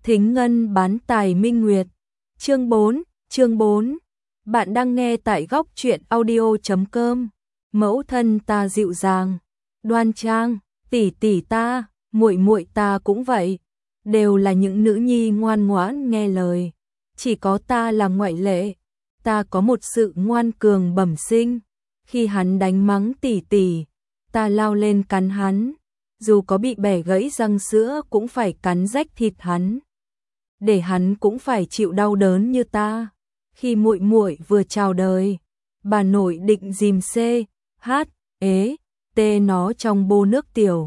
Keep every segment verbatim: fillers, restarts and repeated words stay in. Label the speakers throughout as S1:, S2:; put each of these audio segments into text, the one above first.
S1: Thính Ngân bán tài Minh Nguyệt. Chương bốn, chương bốn. Bạn đang nghe tại góc truyện audio chấm com. Mẫu thân ta dịu dàng, đoan trang, tỷ tỷ ta, muội muội ta cũng vậy, đều là những nữ nhi ngoan ngoãn nghe lời. Chỉ có ta là ngoại lệ. Ta có một sự ngoan cường bẩm sinh. Khi hắn đánh mắng tỷ tỷ, ta lao lên cắn hắn, dù có bị bẻ gãy răng sữa cũng phải cắn rách thịt hắn, để hắn cũng phải chịu đau đớn như ta. Khi muội muội vừa chào đời, bà nội định dìm C, H, ế, T nó trong bô nước tiểu.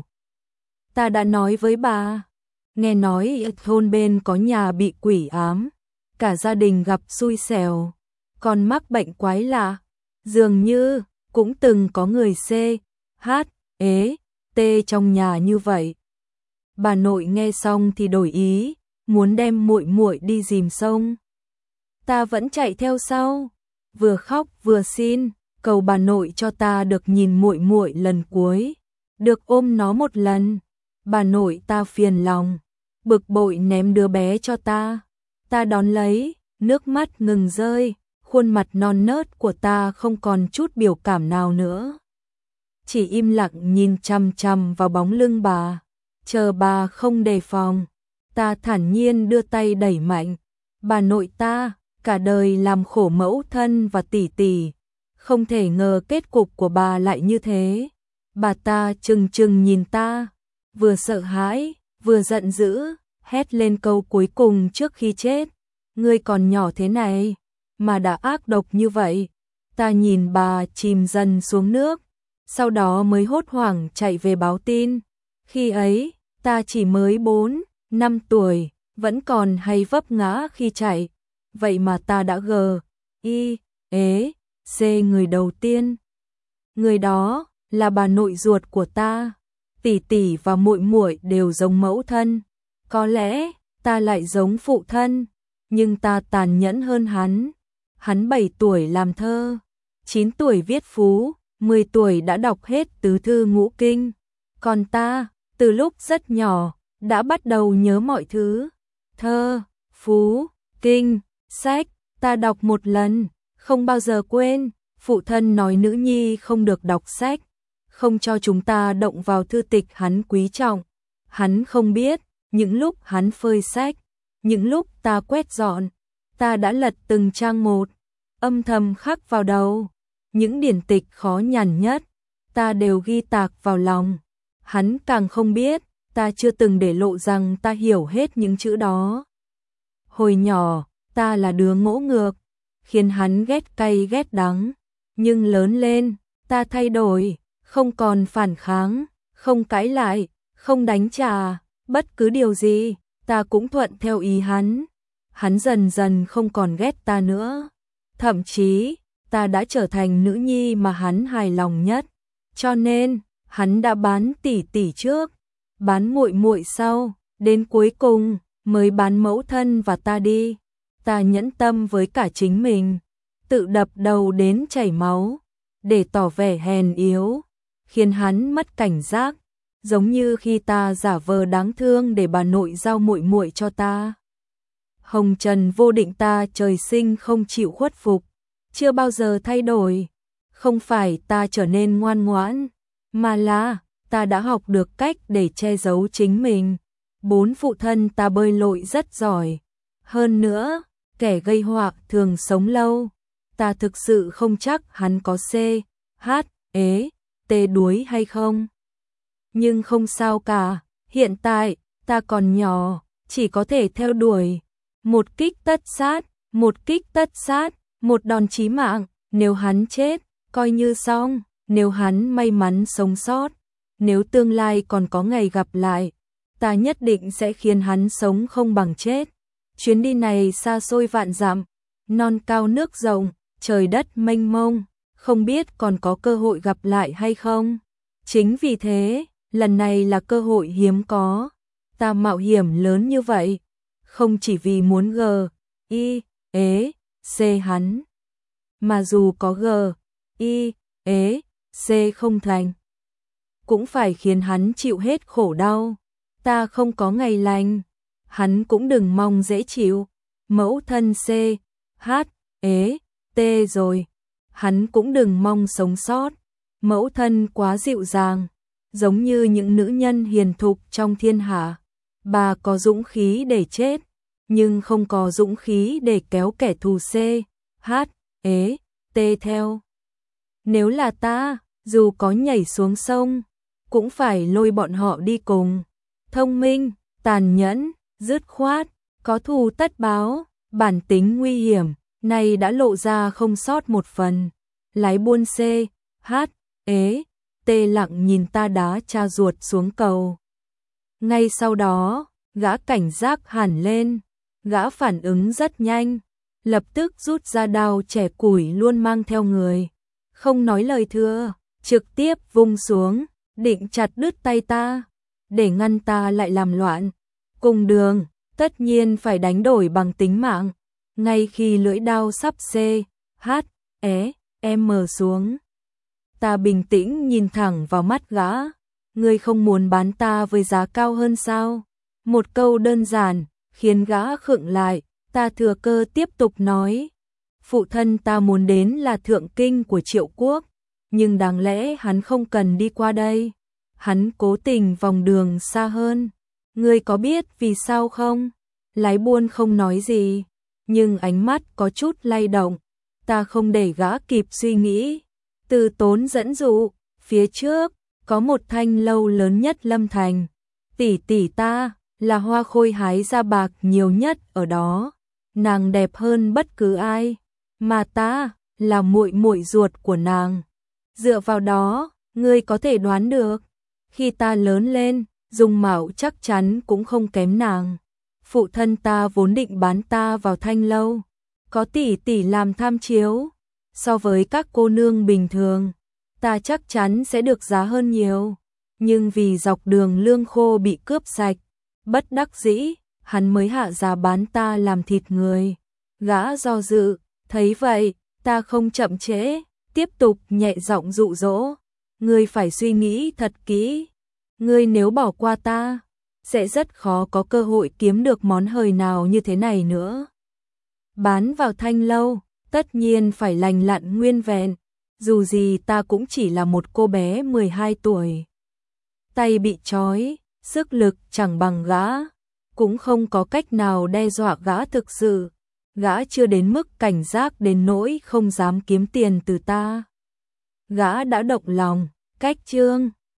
S1: Ta đã nói với bà, nghe nói thôn bên có nhà bị quỷ ám, cả gia đình gặp xui xẻo, còn mắc bệnh quái lạ, dường như cũng từng có người C, H, ế, T trong nhà như vậy. Bà nội nghe xong thì đổi ý, muốn đem muội muội đi dìm sông. Ta vẫn chạy theo sau, vừa khóc vừa xin, cầu bà nội cho ta được nhìn muội muội lần cuối, được ôm nó một lần. Bà nội ta phiền lòng, bực bội ném đứa bé cho ta. Ta đón lấy, nước mắt ngừng rơi, khuôn mặt non nớt của ta không còn chút biểu cảm nào nữa. Chỉ im lặng nhìn chằm chằm vào bóng lưng bà, chờ bà không đề phòng. Ta thản nhiên đưa tay đẩy mạnh. Bà nội ta, cả đời làm khổ mẫu thân và tỷ tỷ, không thể ngờ kết cục của bà lại như thế. Bà ta trừng trừng nhìn ta, vừa sợ hãi, vừa giận dữ, hét lên câu cuối cùng trước khi chết. Ngươi còn nhỏ thế này, mà đã ác độc như vậy. Ta nhìn bà chìm dần xuống nước, sau đó mới hốt hoảng chạy về báo tin. Khi ấy, ta chỉ mới bốn, năm tuổi, vẫn còn hay vấp ngã khi chạy. Vậy mà ta đã gờ, y, ế, c người đầu tiên. Người đó là bà nội ruột của ta. Tỷ tỷ và muội muội đều giống mẫu thân. Có lẽ ta lại giống phụ thân, nhưng ta tàn nhẫn hơn hắn. Hắn bảy tuổi làm thơ, chín tuổi viết phú, mười tuổi đã đọc hết tứ thư ngũ kinh. Còn ta, từ lúc rất nhỏ, đã bắt đầu nhớ mọi thứ. Thơ, phú, kinh, sách, ta đọc một lần, không bao giờ quên. Phụ thân nói nữ nhi không được đọc sách, không cho chúng ta động vào thư tịch hắn quý trọng. Hắn không biết, những lúc hắn phơi sách, những lúc ta quét dọn, ta đã lật từng trang một, âm thầm khắc vào đầu. Những điển tịch khó nhằn nhất, ta đều ghi tạc vào lòng. Hắn càng không biết, ta chưa từng để lộ rằng ta hiểu hết những chữ đó. Hồi nhỏ, ta là đứa ngỗ ngược, khiến hắn ghét cay ghét đắng. Nhưng lớn lên, ta thay đổi, không còn phản kháng, không cãi lại, không đánh trả, bất cứ điều gì, ta cũng thuận theo ý hắn. Hắn dần dần không còn ghét ta nữa. Thậm chí, ta đã trở thành nữ nhi mà hắn hài lòng nhất. Cho nên, hắn đã bán tỷ tỷ trước, bán muội muội sau, đến cuối cùng mới bán mẫu thân và ta đi. Ta nhẫn tâm với cả chính mình, tự đập đầu đến chảy máu, để tỏ vẻ hèn yếu, khiến hắn mất cảnh giác, giống như khi ta giả vờ đáng thương để bà nội giao muội muội cho ta. Hồng trần vô định ta trời sinh không chịu khuất phục, chưa bao giờ thay đổi. Không phải ta trở nên ngoan ngoãn, mà là ta đã học được cách để che giấu chính mình. Bốn phụ thân ta bơi lội rất giỏi. Hơn nữa, kẻ gây họa thường sống lâu. Ta thực sự không chắc hắn có C, H, ế, T đuối hay không. Nhưng không sao cả, hiện tại, ta còn nhỏ, chỉ có thể theo đuổi. Một kích tất sát, một kích tất sát, một đòn chí mạng. Nếu hắn chết, coi như xong. Nếu hắn may mắn sống sót, nếu tương lai còn có ngày gặp lại, ta nhất định sẽ khiến hắn sống không bằng chết. Chuyến đi này xa xôi vạn dặm, non cao nước rộng, trời đất mênh mông, không biết còn có cơ hội gặp lại hay không. Chính vì thế, lần này là cơ hội hiếm có. Ta mạo hiểm lớn như vậy, không chỉ vì muốn G, Y, ế, C hắn, mà dù có G, Y, ế, C không thành, cũng phải khiến hắn chịu hết khổ đau. Ta không có ngày lành. hắn cũng đừng mong dễ chịu. Mẫu thân C, H, ế, T rồi, hắn cũng đừng mong sống sót. Mẫu thân quá dịu dàng, giống như những nữ nhân hiền thục trong thiên hạ. Bà có dũng khí để chết, nhưng không có dũng khí để kéo kẻ thù C, H, ế, T theo. Nếu là ta, dù có nhảy xuống sông, cũng phải lôi bọn họ đi cùng. Thông minh, tàn nhẫn, dứt khoát, có thù tất báo, bản tính nguy hiểm, này đã lộ ra không sót một phần. Lái buôn C, H, ế, T lặng nhìn ta đá cha ruột xuống cầu. Ngay sau đó, gã cảnh giác hẳn lên, gã phản ứng rất nhanh, lập tức rút ra đao chẻ củi luôn mang theo người. Không nói lời thừa, trực tiếp vung xuống, định chặt đứt tay ta, để ngăn ta lại làm loạn. Cùng đường, tất nhiên phải đánh đổi bằng tính mạng. Ngay khi lưỡi đao sắp C, H, é, M xuống, ta bình tĩnh nhìn thẳng vào mắt gã. Ngươi không muốn bán ta với giá cao hơn sao? Một câu đơn giản, khiến gã khựng lại. Ta thừa cơ tiếp tục nói. Phụ thân ta muốn đến là thượng kinh của Triệu Quốc, nhưng đáng lẽ hắn không cần đi qua đây. Hắn cố tình vòng đường xa hơn. Ngươi có biết vì sao không? Lái buôn không nói gì, nhưng ánh mắt có chút lay động. Ta không để gã kịp suy nghĩ. Từ Tốn dẫn dụ, phía trước có một thanh lâu lớn nhất Lâm Thành. Tỷ tỷ ta là hoa khôi hái ra bạc nhiều nhất ở đó. Nàng đẹp hơn bất cứ ai, mà ta là muội muội ruột của nàng. Dựa vào đó, ngươi có thể đoán được, khi ta lớn lên, dung mạo chắc chắn cũng không kém nàng. Phụ thân ta vốn định bán ta vào thanh lâu, có tỷ tỷ làm tham chiếu. So với các cô nương bình thường, ta chắc chắn sẽ được giá hơn nhiều. Nhưng vì dọc đường lương khô bị cướp sạch, bất đắc dĩ, hắn mới hạ giá bán ta làm thịt người. Gã do dự, thấy vậy, ta không chậm trễ, tiếp tục nhẹ giọng dụ dỗ. Ngươi phải suy nghĩ thật kỹ. Ngươi nếu bỏ qua ta, sẽ rất khó có cơ hội kiếm được món hời nào như thế này nữa. Bán vào thanh lâu, tất nhiên phải lành lặn nguyên vẹn. Dù gì ta cũng chỉ là một cô bé mười hai tuổi. Tay bị trói, sức lực chẳng bằng gã, cũng không có cách nào đe dọa gã thực sự. Gã chưa đến mức cảnh giác đến nỗi không dám kiếm tiền từ ta. Gã đã động lòng, cách chương